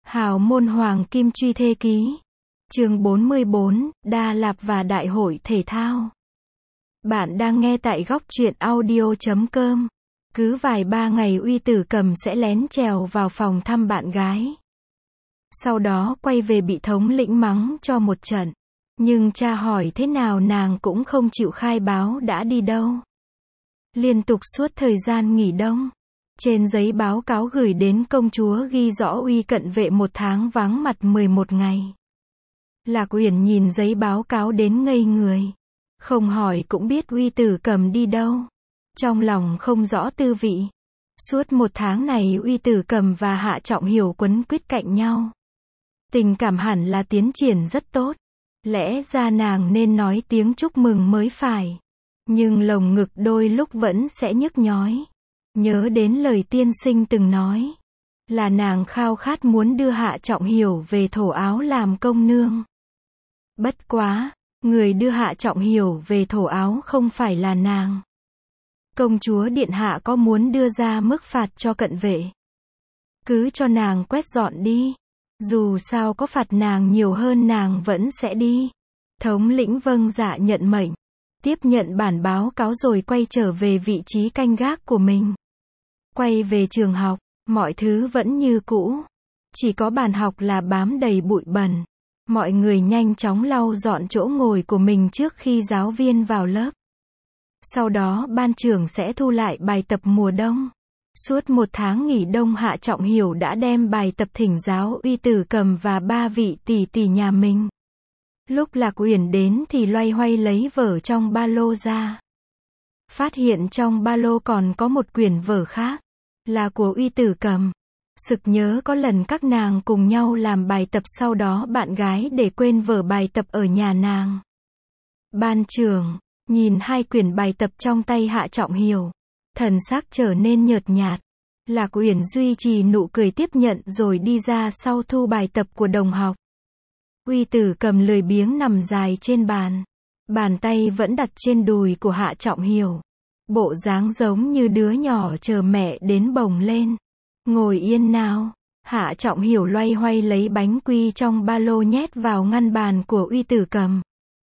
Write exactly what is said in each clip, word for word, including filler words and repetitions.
Hào môn hoàng kim truy thê ký. Chương bốn mươi bốn, Đa Lạp và Đại hội thể thao. Bạn đang nghe tại góc truyện audio chấm com. Cứ vài ba ngày Uy Tử Cầm sẽ lén trèo vào phòng thăm bạn gái. Sau đó quay về bị thống lĩnh mắng cho một trận. Nhưng cha hỏi thế nào nàng cũng không chịu khai báo đã đi đâu. Liên tục suốt thời gian nghỉ đông. Trên giấy báo cáo gửi đến công chúa ghi rõ Uy cận vệ một tháng vắng mặt mười một ngày. Lạc Uyển nhìn giấy báo cáo đến ngây người. Không hỏi cũng biết Uy Tử Cầm đi đâu. Trong lòng không rõ tư vị. Suốt một tháng này Uy Tử Cầm và Hạ Trọng Hiểu quấn quýt cạnh nhau. Tình cảm hẳn là tiến triển rất tốt. Lẽ ra nàng nên nói tiếng chúc mừng mới phải. Nhưng lồng ngực đôi lúc vẫn sẽ nhức nhói. Nhớ đến lời tiên sinh từng nói. Là nàng khao khát muốn đưa Hạ Trọng Hiểu về thổ áo làm công nương. Bất quá, người đưa Hạ Trọng Hiểu về thổ áo không phải là nàng. Công chúa điện hạ có muốn đưa ra mức phạt cho cận vệ? Cứ cho nàng quét dọn đi. Dù sao có phạt nàng nhiều hơn nàng vẫn sẽ đi. Thống lĩnh vâng dạ nhận mệnh. Tiếp nhận bản báo cáo rồi quay trở về vị trí canh gác của mình. Quay về trường học, mọi thứ vẫn như cũ. Chỉ có bàn học là bám đầy bụi bẩn. Mọi người nhanh chóng lau dọn chỗ ngồi của mình trước khi giáo viên vào lớp. Sau đó ban trưởng sẽ thu lại bài tập mùa đông. Suốt một tháng nghỉ đông Hạ Trọng Hiểu đã đem bài tập thỉnh giáo Uy Tử Cầm và ba vị tỷ tỷ nhà mình. Lúc Lạc Uyển đến thì loay hoay lấy vở trong ba lô ra. Phát hiện trong ba lô còn có một quyển vở khác. Là của Uy Tử Cầm. Sực nhớ có lần các nàng cùng nhau làm bài tập sau đó bạn gái để quên vở bài tập ở nhà nàng. Ban trưởng, nhìn hai quyển bài tập trong tay Hạ Trọng Hiểu. Thần sắc trở nên nhợt nhạt. Lạc Uyển duy trì nụ cười tiếp nhận rồi đi ra sau thu bài tập của đồng học. Uy Tử Cầm lười biếng nằm dài trên bàn. Bàn tay vẫn đặt trên đùi của Hạ Trọng Hiểu. Bộ dáng giống như đứa nhỏ chờ mẹ đến bồng lên. Ngồi yên nào. Hạ Trọng Hiểu loay hoay lấy bánh quy trong ba lô nhét vào ngăn bàn của Uy Tử Cầm.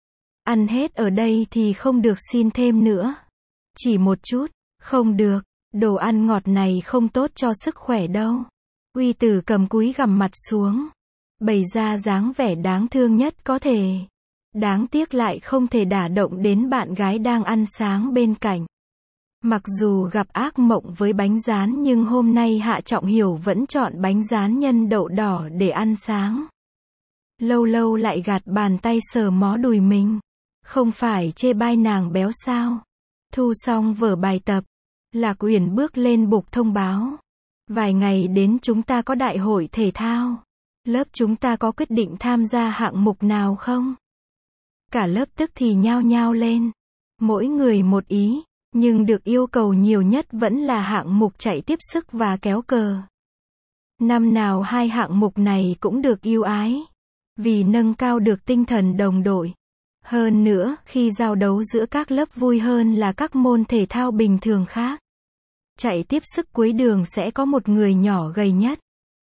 Ăn hết ở đây thì không được xin thêm nữa. Chỉ một chút. Không được. Đồ ăn ngọt này không tốt cho sức khỏe đâu. Uy Tử Cầm cúi gằm mặt xuống. Bày ra dáng vẻ đáng thương nhất có thể. Đáng tiếc lại không thể đả động đến bạn gái đang ăn sáng bên cạnh. Mặc dù gặp ác mộng với bánh rán nhưng hôm nay Hạ Trọng Hiểu vẫn chọn bánh rán nhân đậu đỏ để ăn sáng. Lâu lâu lại gạt bàn tay sờ mó đùi mình. Không phải chê bai nàng béo sao? Thu xong vở bài tập. Lạc Uyển bước lên bục thông báo. Vài ngày đến chúng ta có đại hội thể thao. Lớp chúng ta có quyết định tham gia hạng mục nào không? Cả lớp tức thì nhao nhao lên. Mỗi người một ý. Nhưng được yêu cầu nhiều nhất vẫn là hạng mục chạy tiếp sức và kéo cờ. Năm nào hai hạng mục này cũng được ưu ái. Vì nâng cao được tinh thần đồng đội. Hơn nữa, khi giao đấu giữa các lớp vui hơn là các môn thể thao bình thường khác. Chạy tiếp sức cuối đường sẽ có một người nhỏ gầy nhất.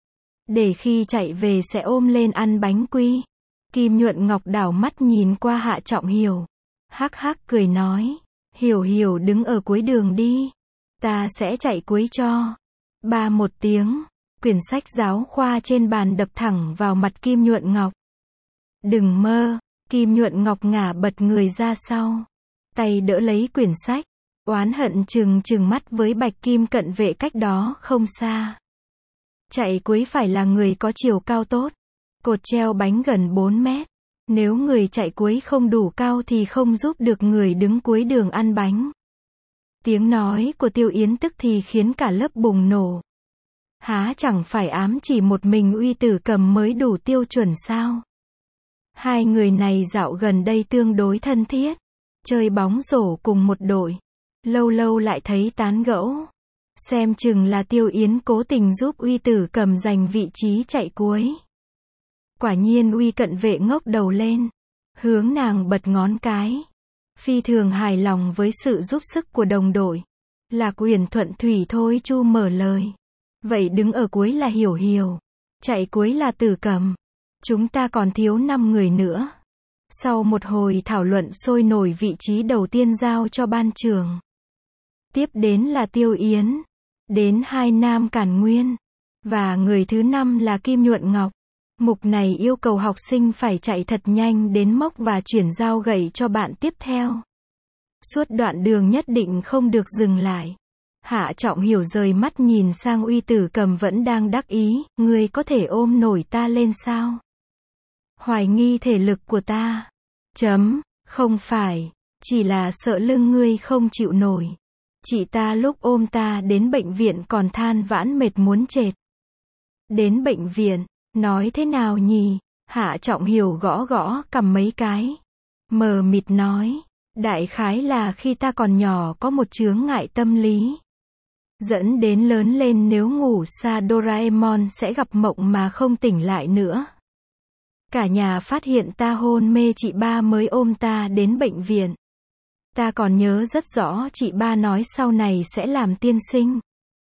Để khi chạy về sẽ ôm lên ăn bánh quy. Kim Nhuận Ngọc đảo mắt nhìn qua Hạ Trọng Hiểu. Hắc hắc cười nói. Hiểu Hiểu đứng ở cuối đường đi. Ta sẽ chạy cuối cho. Ba một tiếng. Quyển sách giáo khoa trên bàn đập thẳng vào mặt Kim Nhuận Ngọc. Đừng mơ. Kim Nhuận Ngọc ngả bật người ra sau. Tay đỡ lấy quyển sách. Oán hận trừng trừng mắt với Bạch Kim cận vệ cách đó không xa. Chạy cuối phải là người có chiều cao tốt. Cột treo bánh gần bốn mét. Nếu người chạy cuối không đủ cao thì không giúp được người đứng cuối đường ăn bánh. Tiếng nói của Tiêu Yến tức thì khiến cả lớp bùng nổ. Há chẳng phải ám chỉ một mình Uy Tử Cầm mới đủ tiêu chuẩn sao? Hai người này dạo gần đây tương đối thân thiết. Chơi bóng rổ cùng một đội. Lâu lâu lại thấy tán gẫu. Xem chừng là Tiêu Yến cố tình giúp Uy Tử Cầm giành vị trí chạy cuối. Quả nhiên Uy cận vệ ngốc đầu lên. Hướng nàng bật ngón cái. Phi thường hài lòng với sự giúp sức của đồng đội. Lạc Uyển thuận thủy thôi chu mở lời. Vậy đứng ở cuối là Hiểu Hiểu. Chạy cuối là Tử Cầm. Chúng ta còn thiếu năm người nữa. Sau một hồi thảo luận sôi nổi, vị trí đầu tiên giao cho ban trưởng. Tiếp đến là Tiêu Yến. Đến hai nam Càn Nguyên. Và người thứ năm là Kim Nhuận Ngọc. Mục này yêu cầu học sinh phải chạy thật nhanh đến mốc và chuyển giao gậy cho bạn tiếp theo. Suốt đoạn đường nhất định không được dừng lại. Hạ Trọng Hiểu rời mắt nhìn sang Uy Tử Cầm vẫn đang đắc ý, ngươi có thể ôm nổi ta lên sao? Hoài nghi thể lực của ta. Chấm, không phải, chỉ là sợ lưng ngươi không chịu nổi. Chị ta lúc ôm ta đến bệnh viện còn than vãn mệt muốn chết. Đến bệnh viện, nói thế nào nhỉ? Hạ Trọng Hiểu gõ gõ cầm mấy cái. Mờ mịt nói, đại khái là khi ta còn nhỏ có một chướng ngại tâm lý. Dẫn đến lớn lên nếu ngủ xa Doraemon sẽ gặp mộng mà không tỉnh lại nữa. Cả nhà phát hiện ta hôn mê, chị ba mới ôm ta đến bệnh viện. Ta còn nhớ rất rõ chị ba nói sau này sẽ làm tiên sinh.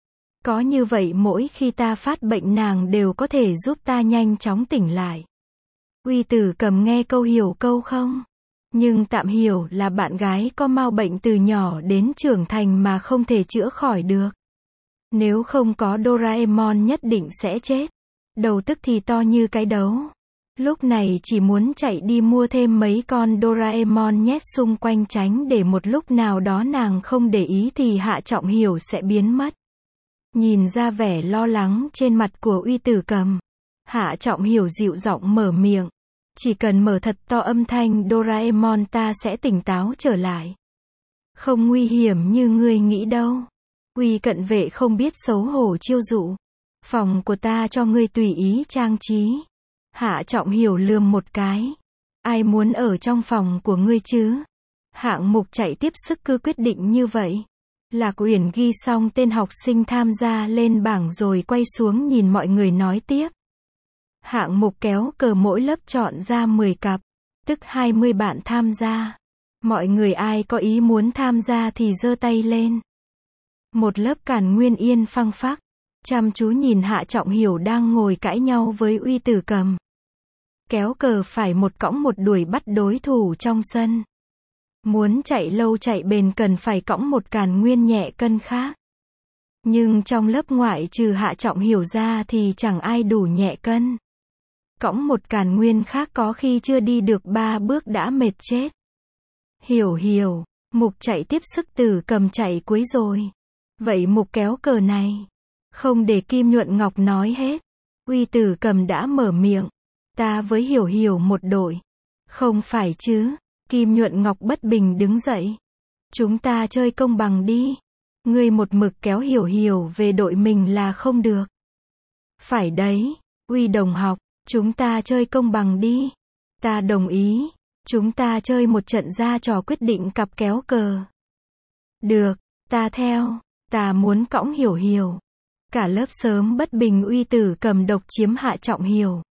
Có như vậy mỗi khi ta phát bệnh nàng đều có thể giúp ta nhanh chóng tỉnh lại. Uy Tử Cầm nghe câu hiểu câu không? Nhưng tạm hiểu là bạn gái có mau bệnh từ nhỏ đến trưởng thành mà không thể chữa khỏi được. Nếu không có Doraemon nhất định sẽ chết. Đầu tức thì to như cái đấu. Lúc này chỉ muốn chạy đi mua thêm mấy con Doraemon nhét xung quanh tránh để một lúc nào đó nàng không để ý thì Hạ Trọng Hiểu sẽ biến mất. Nhìn ra vẻ lo lắng trên mặt của Uy Tử Cầm, Hạ Trọng Hiểu dịu giọng mở miệng. Chỉ cần mở thật to âm thanh Doraemon ta sẽ tỉnh táo trở lại. Không nguy hiểm như ngươi nghĩ đâu. Uy cận vệ không biết xấu hổ chiêu dụ. Phòng của ta cho ngươi tùy ý trang trí. Hạ Trọng Hiểu lườm một cái. Ai muốn ở trong phòng của ngươi chứ? Hạng mục chạy tiếp sức cứ quyết định như vậy. Lạc Uyển ghi xong tên học sinh tham gia lên bảng rồi quay xuống nhìn mọi người nói tiếp. Hạng mục kéo cờ mỗi lớp chọn ra mười cặp, tức hai mươi bạn tham gia. Mọi người ai có ý muốn tham gia thì giơ tay lên. Một lớp Càn Nguyên yên phăng phắc, chăm chú nhìn Hạ Trọng Hiểu đang ngồi cãi nhau với Uy Tử Cầm. Kéo cờ phải một cõng một đuổi bắt đối thủ trong sân. Muốn chạy lâu chạy bền cần phải cõng một Càn Nguyên nhẹ cân khác. Nhưng trong lớp ngoại trừ Hạ Trọng Hiểu ra thì chẳng ai đủ nhẹ cân. Cõng một Càn Nguyên khác có khi chưa đi được ba bước đã mệt chết. Hiểu hiểu, Mục chạy tiếp sức Tử Cầm chạy cuối rồi. Vậy Mục kéo cờ này. Không để Kim Nhuận Ngọc nói hết. Uy Tử Cầm đã mở miệng. Ta với Hiểu Hiểu một đội. Không phải chứ. Kim Nhuận Ngọc bất bình đứng dậy. Chúng ta chơi công bằng đi. Ngươi một mực kéo Hiểu Hiểu về đội mình là không được. Phải đấy. Uy đồng học, chúng ta chơi công bằng đi. Ta đồng ý. Chúng ta chơi một trận ra trò quyết định cặp kéo cờ. Được, ta theo. Ta muốn cõng Hiểu Hiểu. Cả lớp sớm bất bình Uy Tử Cầm độc chiếm Hạ Trọng Hiểu.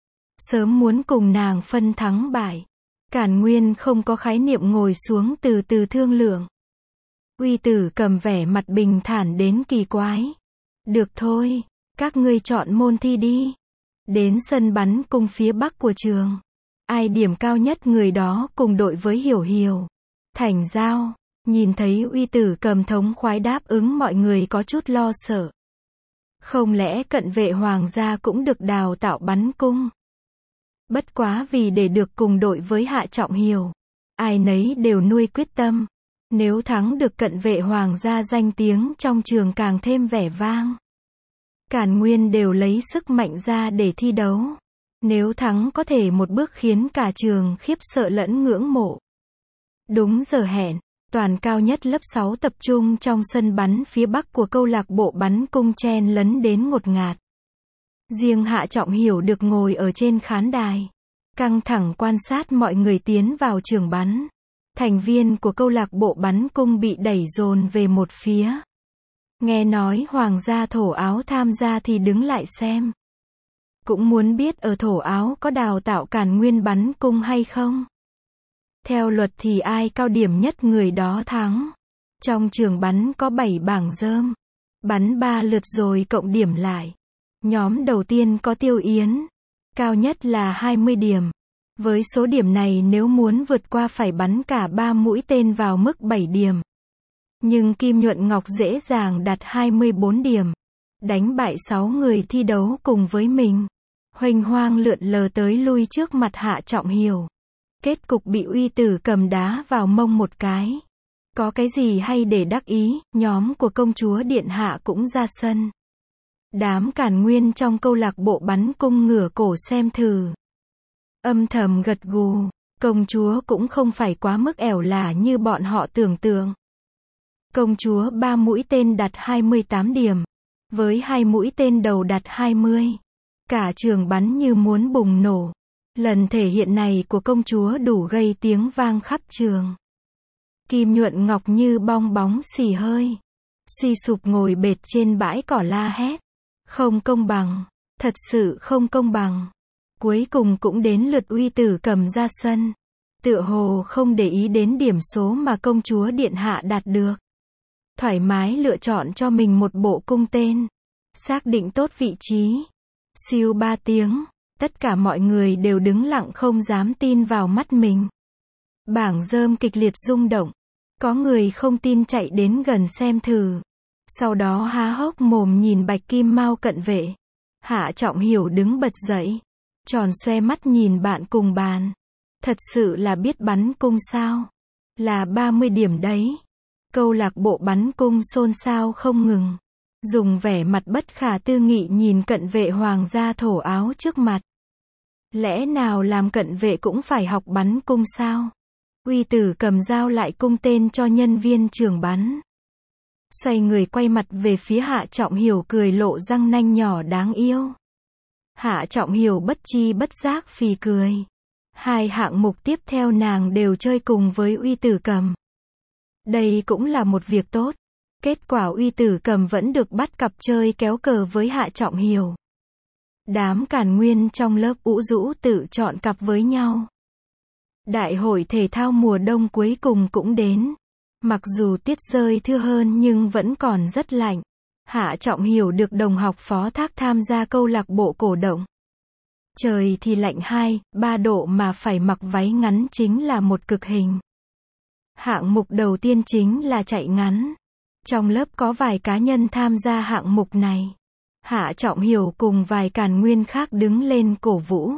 Sớm muốn cùng nàng phân thắng bại. Càn Nguyên không có khái niệm ngồi xuống từ từ thương lượng. Uy Tử Cầm vẻ mặt bình thản đến kỳ quái. Được thôi, các ngươi chọn môn thi đi. Đến sân bắn cung phía bắc của trường. Ai điểm cao nhất người đó cùng đội với Hiểu Hiểu. Thành giao. Nhìn thấy Uy Tử Cầm thống khoái đáp ứng mọi người có chút lo sợ. Không lẽ cận vệ hoàng gia cũng được đào tạo bắn cung? Bất quá vì để được cùng đội với Hạ Trọng Hiểu. Ai nấy đều nuôi quyết tâm. Nếu thắng được cận vệ hoàng gia danh tiếng trong trường càng thêm vẻ vang. Càn Nguyên đều lấy sức mạnh ra để thi đấu. Nếu thắng có thể một bước khiến cả trường khiếp sợ lẫn ngưỡng mộ. Đúng giờ hẹn, toàn cao nhất lớp sáu tập trung trong sân bắn phía bắc của câu lạc bộ bắn cung chen lấn đến ngột ngạt. Riêng Hạ Trọng Hiểu được ngồi ở trên khán đài. Căng thẳng quan sát mọi người tiến vào trường bắn. Thành viên của câu lạc bộ bắn cung bị đẩy dồn về một phía. Nghe nói hoàng gia Thổ Áo tham gia thì đứng lại xem. Cũng muốn biết ở Thổ Áo có đào tạo Càn Nguyên bắn cung hay không. Theo luật thì ai cao điểm nhất người đó thắng. Trong trường bắn có bảy bảng rơm. Bắn ba lượt rồi cộng điểm lại. Nhóm đầu tiên có Tiêu Yến, cao nhất là hai mươi điểm. Với số điểm này nếu muốn vượt qua phải bắn cả ba mũi tên vào mức bảy điểm. Nhưng Kim Nhuận Ngọc dễ dàng đạt hai mươi bốn điểm, đánh bại sáu người thi đấu cùng với mình. Huênh hoang lượn lờ tới lui trước mặt Hạ Trọng Hiểu. Kết cục bị Uy Tử Cầm đá vào mông một cái. Có cái gì hay để đắc ý, nhóm của công chúa Điện Hạ cũng ra sân. Đám càn nguyên trong câu lạc bộ bắn cung ngửa cổ xem thử. Âm thầm gật gù, công chúa cũng không phải quá mức ẻo lả như bọn họ tưởng tượng. Công chúa ba mũi tên đạt hai mươi tám điểm, với hai mũi tên đầu đạt hai mươi. Cả trường bắn như muốn bùng nổ. Lần thể hiện này của công chúa đủ gây tiếng vang khắp trường. Kim Nhuận Ngọc như bong bóng xì hơi, suy sụp ngồi bệt trên bãi cỏ la hét. Không công bằng, thật sự không công bằng. Cuối cùng cũng đến lượt Uy Tử Cầm ra sân. Tựa hồ không để ý đến điểm số mà công chúa Điện Hạ đạt được. Thoải mái lựa chọn cho mình một bộ cung tên. Xác định tốt vị trí. Siêu ba tiếng, tất cả mọi người đều đứng lặng không dám tin vào mắt mình. Bảng rơm kịch liệt rung động. Có người không tin chạy đến gần xem thử. Sau đó há hốc mồm nhìn Bạch Kim Mao cận vệ. Hạ Trọng Hiểu đứng bật dậy, tròn xoe mắt nhìn bạn cùng bàn. Thật sự là biết bắn cung sao? Là ba mươi điểm đấy. Câu lạc bộ bắn cung xôn xao không ngừng. Dùng vẻ mặt bất khả tư nghị nhìn cận vệ hoàng gia thổ áo trước mặt. Lẽ nào làm cận vệ cũng phải học bắn cung sao? Uy Tử Cầm giao lại cung tên cho nhân viên trường bắn. Xoay người quay mặt về phía Hạ Trọng Hiểu cười lộ răng nanh nhỏ đáng yêu. Hạ Trọng Hiểu bất chi bất giác phì cười. Hai hạng mục tiếp theo nàng đều chơi cùng với Uy Tử Cầm. Đây cũng là một việc tốt. Kết quả Uy Tử Cầm vẫn được bắt cặp chơi kéo cờ với Hạ Trọng Hiểu. Đám càn nguyên trong lớp ũ rũ tự chọn cặp với nhau. Đại hội thể thao mùa đông cuối cùng cũng đến. Mặc dù tiết rơi thưa hơn nhưng vẫn còn rất lạnh. Hạ Trọng Hiểu được đồng học phó thác tham gia câu lạc bộ cổ động. Trời thì lạnh hai, ba độ mà phải mặc váy ngắn chính là một cực hình. Hạng mục đầu tiên chính là chạy ngắn. Trong lớp có vài cá nhân tham gia hạng mục này. Hạ Trọng Hiểu cùng vài càn nguyên khác đứng lên cổ vũ.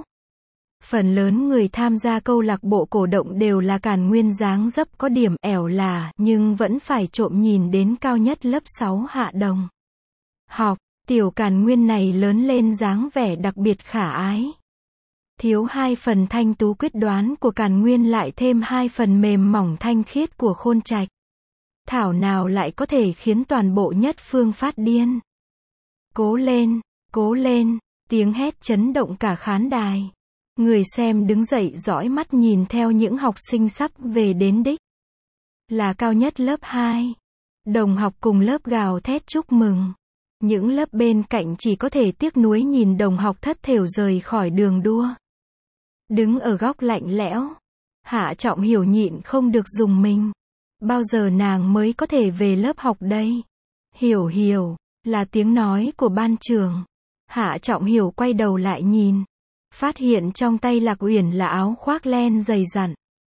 Phần lớn người tham gia câu lạc bộ cổ động đều là càn nguyên dáng dấp có điểm ẻo lả, nhưng vẫn phải trộm nhìn đến cao nhất lớp sáu Hạ Đồng. Học, tiểu càn nguyên này lớn lên dáng vẻ đặc biệt khả ái. Thiếu hai phần thanh tú quyết đoán của càn nguyên lại thêm hai phần mềm mỏng thanh khiết của Khôn Trạch. Thảo nào lại có thể khiến toàn bộ nhất phương phát điên. Cố lên, cố lên, tiếng hét chấn động cả khán đài. Người xem đứng dậy dõi mắt nhìn theo những học sinh sắp về đến đích. Là cao nhất lớp hai. Đồng học cùng lớp gào thét chúc mừng. Những lớp bên cạnh chỉ có thể tiếc nuối nhìn đồng học thất thểu rời khỏi đường đua. Đứng ở góc lạnh lẽo. Hạ Trọng Hiểu nhịn không được dùng mình. Bao giờ nàng mới có thể về lớp học đây? Hiểu hiểu, là tiếng nói của ban trưởng. Hạ Trọng Hiểu quay đầu lại nhìn. Phát hiện trong tay Lạc Uyển là áo khoác len dày dặn.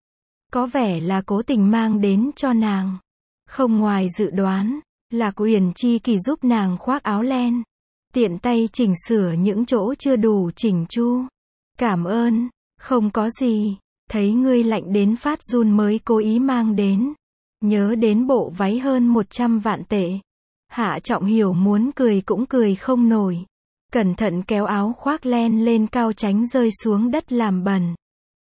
Có vẻ là cố tình mang đến cho nàng. Không ngoài dự đoán, Lạc Uyển chi kỳ giúp nàng khoác áo len. Tiện tay chỉnh sửa những chỗ chưa đủ chỉnh chu. Cảm ơn, không có gì. Thấy ngươi lạnh đến phát run mới cố ý mang đến. Nhớ đến bộ váy hơn một trăm vạn tệ. Hạ Trọng Hiểu muốn cười cũng cười không nổi. Cẩn thận kéo áo khoác len lên cao tránh rơi xuống đất làm bẩn.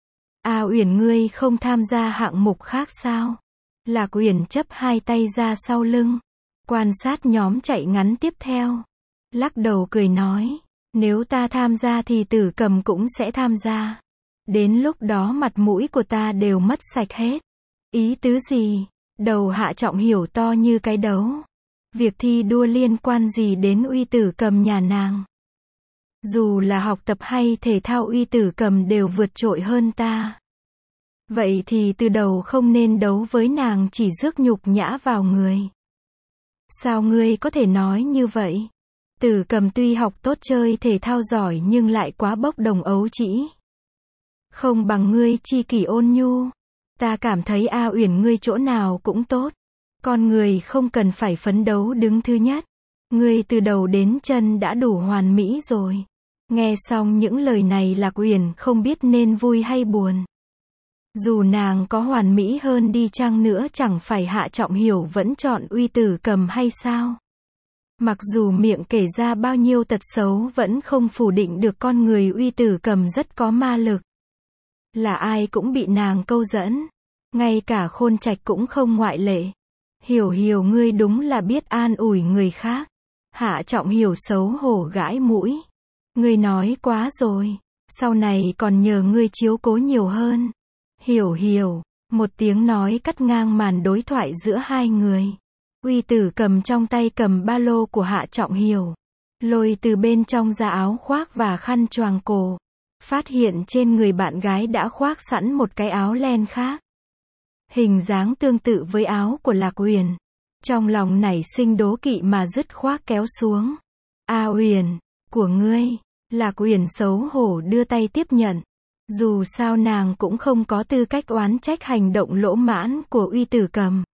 A Uyển ngươi không tham gia hạng mục khác sao? Lạc Uyển chấp hai tay ra sau lưng. Quan sát nhóm chạy ngắn tiếp theo. Lắc đầu cười nói. Nếu ta tham gia thì Tử Cầm cũng sẽ tham gia. Đến lúc đó mặt mũi của ta đều mất sạch hết. Ý tứ gì? Đầu Hạ Trọng Hiểu to như cái đấu. Việc thi đua liên quan gì đến Uy Tử Cầm nhà nàng? Dù là học tập hay thể thao Uy Tử Cầm đều vượt trội hơn ta. Vậy thì từ đầu không nên đấu với nàng, chỉ rước nhục nhã vào người. Sao ngươi có thể nói như vậy? Tử Cầm tuy học tốt chơi thể thao giỏi nhưng lại quá bốc đồng ấu trĩ. Không bằng ngươi chi kỷ ôn nhu. Ta cảm thấy A Uyển ngươi chỗ nào cũng tốt. Con người không cần phải phấn đấu đứng thứ nhất. Ngươi từ đầu đến chân đã đủ hoàn mỹ rồi. Nghe xong những lời này Lạc Uyển không biết nên vui hay buồn. Dù nàng có hoàn mỹ hơn đi chăng nữa chẳng phải Hạ Trọng Hiểu vẫn chọn Uy Tử Cầm hay sao? Mặc dù miệng kể ra bao nhiêu tật xấu vẫn không phủ định được con người Uy Tử Cầm rất có ma lực. Là ai cũng bị nàng câu dẫn. Ngay cả Khôn Trạch cũng không ngoại lệ. Hiểu Hiểu ngươi đúng là biết an ủi người khác. Hạ Trọng Hiểu xấu hổ gãi mũi. Ngươi nói quá rồi. Sau này còn nhờ ngươi chiếu cố nhiều hơn. Hiểu Hiểu. Một tiếng nói cắt ngang màn đối thoại giữa hai người. Uy Tử Cầm trong tay cầm ba lô của Hạ Trọng Hiểu. Lôi từ bên trong ra áo khoác và khăn choàng cổ. Phát hiện trên người bạn gái đã khoác sẵn một cái áo len khác. Hình dáng tương tự với áo của Lạc Uyển. Trong lòng nảy sinh đố kỵ mà dứt khoác kéo xuống. A Uyển, của ngươi. Lạc Uyển xấu hổ đưa tay tiếp nhận. Dù sao nàng cũng không có tư cách oán trách hành động lỗ mãn của Uy Tử Cầm.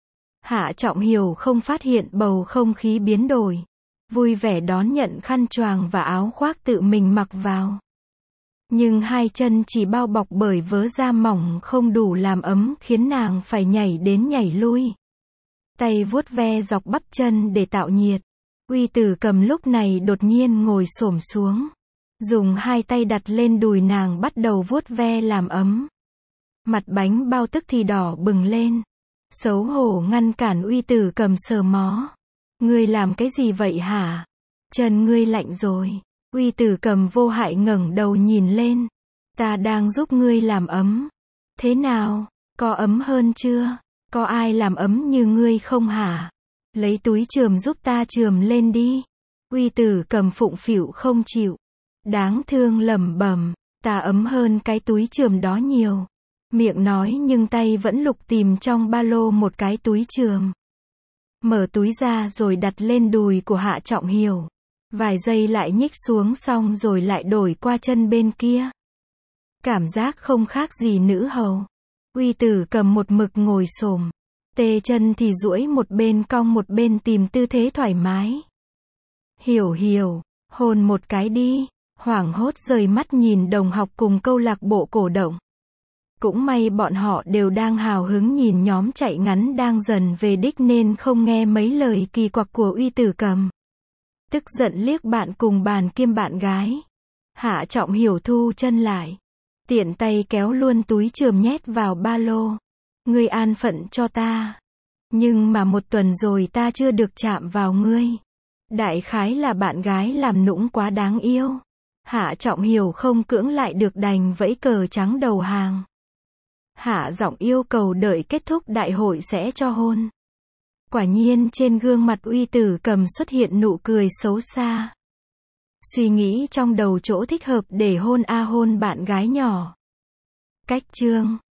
Hạ Trọng Hiểu không phát hiện bầu không khí biến đổi. Vui vẻ đón nhận khăn choàng và áo khoác tự mình mặc vào. Nhưng hai chân chỉ bao bọc bởi vớ da mỏng không đủ làm ấm khiến nàng phải nhảy đến nhảy lui. Tay vuốt ve dọc bắp chân để tạo nhiệt. Uy Tử Cầm lúc này đột nhiên ngồi xổm xuống. Dùng hai tay đặt lên đùi nàng bắt đầu vuốt ve làm ấm. Mặt bánh bao tức thì đỏ bừng lên. Xấu hổ ngăn cản Uy Tử Cầm sờ mó. Ngươi làm cái gì vậy hả? Chân ngươi lạnh rồi. Uy Tử Cầm vô hại ngẩng đầu nhìn lên. Ta đang giúp ngươi làm ấm. Thế nào? Có ấm hơn chưa? Có ai làm ấm như ngươi không hả? Lấy túi chườm giúp ta chườm lên đi. Uy Tử Cầm phụng phịu không chịu. Đáng thương lẩm bẩm. Ta ấm hơn cái túi chườm đó nhiều. Miệng nói nhưng tay vẫn lục tìm trong ba lô một cái túi chườm. Mở túi ra rồi đặt lên đùi của Hạ Trọng Hiểu. Vài giây lại nhích xuống xong rồi lại đổi qua chân bên kia. Cảm giác không khác gì nữ hầu. Uy Tử Cầm một mực ngồi xổm. Tê chân thì duỗi một bên cong một bên tìm tư thế thoải mái. Hiểu Hiểu, hôn một cái đi. Hoảng hốt rời mắt nhìn đồng học cùng câu lạc bộ cổ động. Cũng may bọn họ đều đang hào hứng nhìn nhóm chạy ngắn đang dần về đích nên không nghe mấy lời kỳ quặc của Uy Tử Cầm. Tức giận liếc bạn cùng bàn kiêm bạn gái. Hạ Trọng Hiểu thu chân lại. Tiện tay kéo luôn túi chườm nhét vào ba lô. Ngươi an phận cho ta. Nhưng mà một tuần rồi ta chưa được chạm vào ngươi. Đại khái là bạn gái làm nũng quá đáng yêu. Hạ Trọng Hiểu không cưỡng lại được đành vẫy cờ trắng đầu hàng. Hạ giọng yêu cầu đợi kết thúc đại hội sẽ cho hôn. Quả nhiên trên gương mặt Uy Tử Cầm xuất hiện nụ cười xấu xa. Suy nghĩ trong đầu chỗ thích hợp để hôn a hôn bạn gái nhỏ. Cách chương